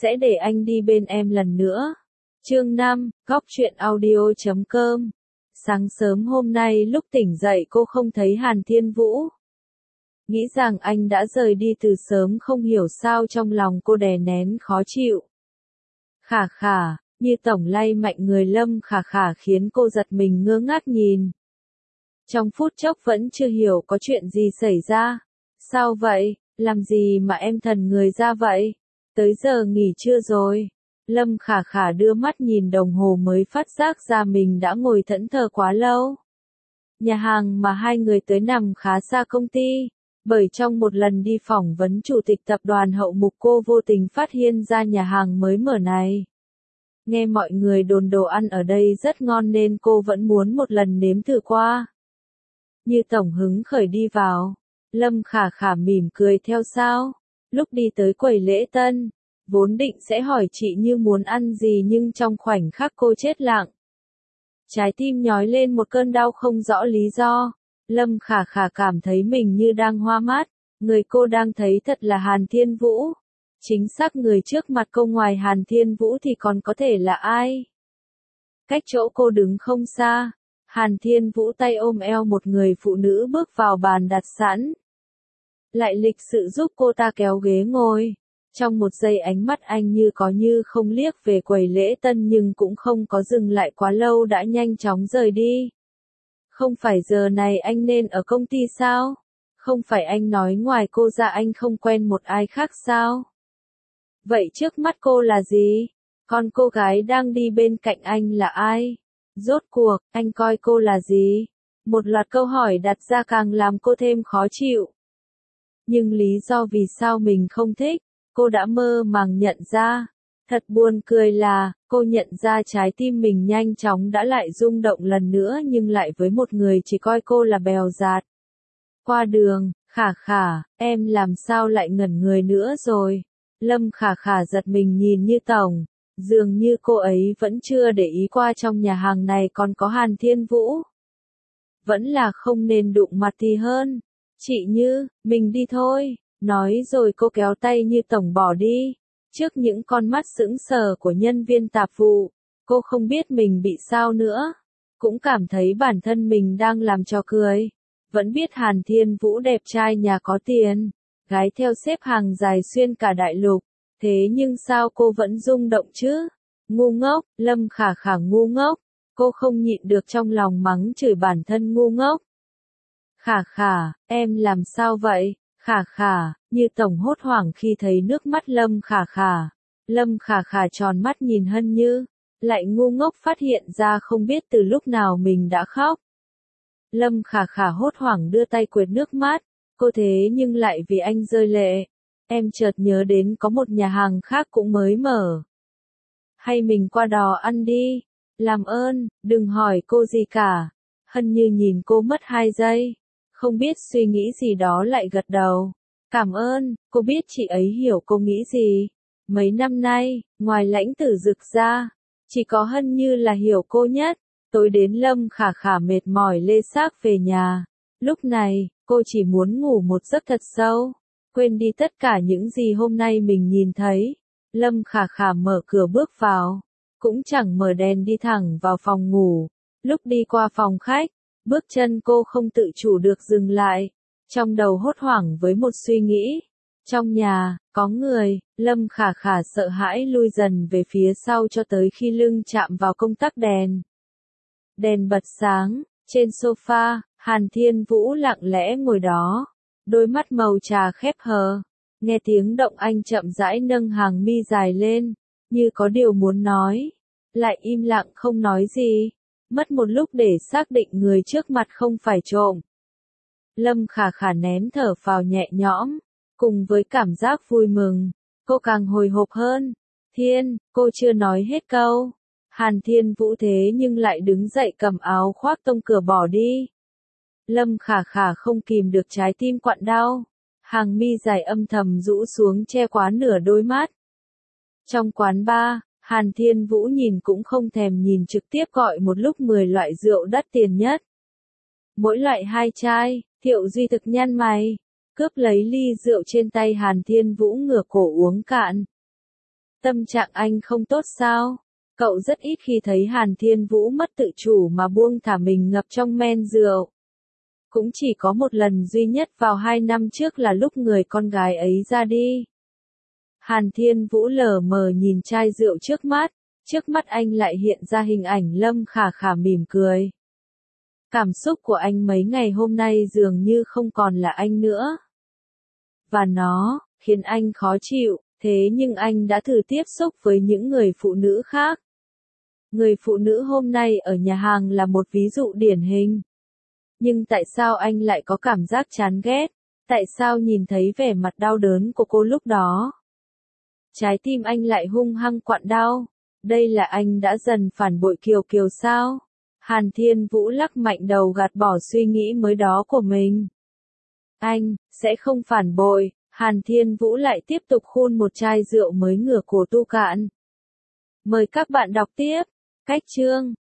sẽ để anh đi bên em lần nữa. Chương 5, Góc truyện audio.com. Sáng sớm hôm nay lúc tỉnh dậy cô không thấy Hàn Thiên Vũ. Nghĩ rằng anh đã rời đi từ sớm, không hiểu sao trong lòng cô đè nén khó chịu. Khả khả, như tổng lay mạnh người Lâm Khả khả khiến cô giật mình ngơ ngác nhìn. Trong phút chốc vẫn chưa hiểu có chuyện gì xảy ra. Sao vậy, làm gì mà em thần người ra vậy? Tới giờ nghỉ trưa rồi. Lâm Khả khả đưa mắt nhìn đồng hồ mới phát giác ra mình đã ngồi thẫn thờ quá lâu. Nhà hàng mà hai người tới nằm khá xa công ty, bởi trong một lần đi phỏng vấn chủ tịch tập đoàn Hậu Mục cô vô tình phát hiện ra nhà hàng mới mở này. Nghe mọi người đồn đồ ăn ở đây rất ngon nên cô vẫn muốn một lần nếm thử qua. Như tổng hứng khởi đi vào, Lâm Khả khả mỉm cười theo sau. Lúc đi tới quầy lễ tân, vốn định sẽ hỏi chị Như muốn ăn gì nhưng trong khoảnh khắc cô chết lặng. Trái tim nhói lên một cơn đau không rõ lý do. Lâm Khả khả cảm thấy mình như đang hoa mắt. Người cô đang thấy thật là Hàn Thiên Vũ. Chính xác người trước mặt cô ngoài Hàn Thiên Vũ thì còn có thể là ai? Cách chỗ cô đứng không xa, Hàn Thiên Vũ tay ôm eo một người phụ nữ bước vào bàn đặt sẵn. Lại lịch sự giúp cô ta kéo ghế ngồi. Trong một giây ánh mắt anh như có như không liếc về quầy lễ tân nhưng cũng không có dừng lại quá lâu đã nhanh chóng rời đi. Không phải giờ này anh nên ở công ty sao? Không phải anh nói ngoài cô ra anh không quen một ai khác sao? Vậy trước mắt cô là gì? Còn cô gái đang đi bên cạnh anh là ai? Rốt cuộc, anh coi cô là gì? Một loạt câu hỏi đặt ra càng làm cô thêm khó chịu. Nhưng lý do vì sao mình không thích, cô đã mơ màng nhận ra. Thật buồn cười là, cô nhận ra trái tim mình nhanh chóng đã lại rung động lần nữa nhưng lại với một người chỉ coi cô là bèo dạt. Qua đường, Khả khả, em làm sao lại ngẩn người nữa rồi? Lâm Khả khả giật mình nhìn Như tổng, dường như cô ấy vẫn chưa để ý qua trong nhà hàng này còn có Hàn Thiên Vũ. Vẫn là không nên đụng mặt thì hơn. Chị Như, mình đi thôi. Nói rồi cô kéo tay Như tổng bỏ đi. Trước những con mắt sững sờ của nhân viên tạp vụ, cô không biết mình bị sao nữa. Cũng cảm thấy bản thân mình đang làm trò cười. Vẫn biết Hàn Thiên Vũ đẹp trai nhà có tiền, gái theo xếp hàng dài xuyên cả đại lục. Thế nhưng sao cô vẫn rung động chứ? Ngu ngốc, Lâm Khả khả ngu ngốc. Cô không nhịn được trong lòng mắng chửi bản thân ngu ngốc. Khả khả, em làm sao vậy? Khả khả, Như tổng hốt hoảng khi thấy nước mắt Lâm Khả khả. Lâm Khả khả tròn mắt nhìn Hân Như, lại ngu ngốc phát hiện ra không biết từ lúc nào mình đã khóc. Lâm Khả khả hốt hoảng đưa tay quệt nước mắt, cô thế nhưng lại vì anh rơi lệ. Em chợt nhớ đến có một nhà hàng khác cũng mới mở. Hay mình qua đó ăn đi, làm ơn, đừng hỏi cô gì cả. Hân Như nhìn cô mất 2 giây, không biết suy nghĩ gì đó lại gật đầu. Cảm ơn, cô biết chị ấy hiểu cô nghĩ gì. Mấy năm nay, ngoài Lãnh Tử Dực ra, chỉ có Hân Như là hiểu cô nhất. Tối đến Lâm Khả khả mệt mỏi lê xác về nhà. Lúc này, cô chỉ muốn ngủ một giấc thật sâu, quên đi tất cả những gì hôm nay mình nhìn thấy. Lâm Khả khả mở cửa bước vào, cũng chẳng mở đèn đi thẳng vào phòng ngủ. Lúc đi qua phòng khách, bước chân cô không tự chủ được dừng lại, trong đầu hốt hoảng với một suy nghĩ. Trong nhà, có người, Lâm Khả khả sợ hãi lui dần về phía sau cho tới khi lưng chạm vào công tắc đèn. Đèn bật sáng, trên sofa, Hàn Thiên Vũ lặng lẽ ngồi đó, đôi mắt màu trà khép hờ. Nghe tiếng động anh chậm rãi nâng hàng mi dài lên, như có điều muốn nói, lại im lặng không nói gì. Mất một lúc để xác định người trước mặt không phải trộm. Lâm Khả khả nén thở phào nhẹ nhõm, cùng với cảm giác vui mừng, cô càng hồi hộp hơn. Thiên, cô chưa nói hết câu. Hàn Thiên Vũ thế nhưng lại đứng dậy cầm áo khoác tông cửa bỏ đi. Lâm Khả khả không kìm được trái tim quặn đau, hàng mi dài âm thầm rũ xuống che quá nửa đôi mắt. Trong quán bar, Hàn Thiên Vũ nhìn cũng không thèm nhìn trực tiếp gọi một lúc 10 loại rượu đắt tiền nhất. Mỗi loại 2 chai, Thiệu Duy thực nhăn mày, cướp lấy ly rượu trên tay Hàn Thiên Vũ ngửa cổ uống cạn. Tâm trạng anh không tốt sao? Cậu rất ít khi thấy Hàn Thiên Vũ mất tự chủ mà buông thả mình ngập trong men rượu. Cũng chỉ có một lần duy nhất vào 2 năm trước là lúc người con gái ấy ra đi. Hàn Thiên Vũ lờ mờ nhìn chai rượu trước mắt anh lại hiện ra hình ảnh Lâm Khả Khả mỉm cười. Cảm xúc của anh mấy ngày hôm nay dường như không còn là anh nữa. Và nó khiến anh khó chịu, thế nhưng anh đã thử tiếp xúc với những người phụ nữ khác. Người phụ nữ hôm nay ở nhà hàng là một ví dụ điển hình. Nhưng tại sao anh lại có cảm giác chán ghét? Tại sao nhìn thấy vẻ mặt đau đớn của cô lúc đó? Trái tim anh lại hung hăng quặn đau. Đây là anh đã dần phản bội Kiều Kiều sao? Hàn Thiên Vũ lắc mạnh đầu gạt bỏ suy nghĩ mới đó của mình. Anh sẽ không phản bội. Hàn Thiên Vũ lại tiếp tục khuôn một chai rượu mới ngửa cổ tu cạn. Mời các bạn đọc tiếp. Cách chương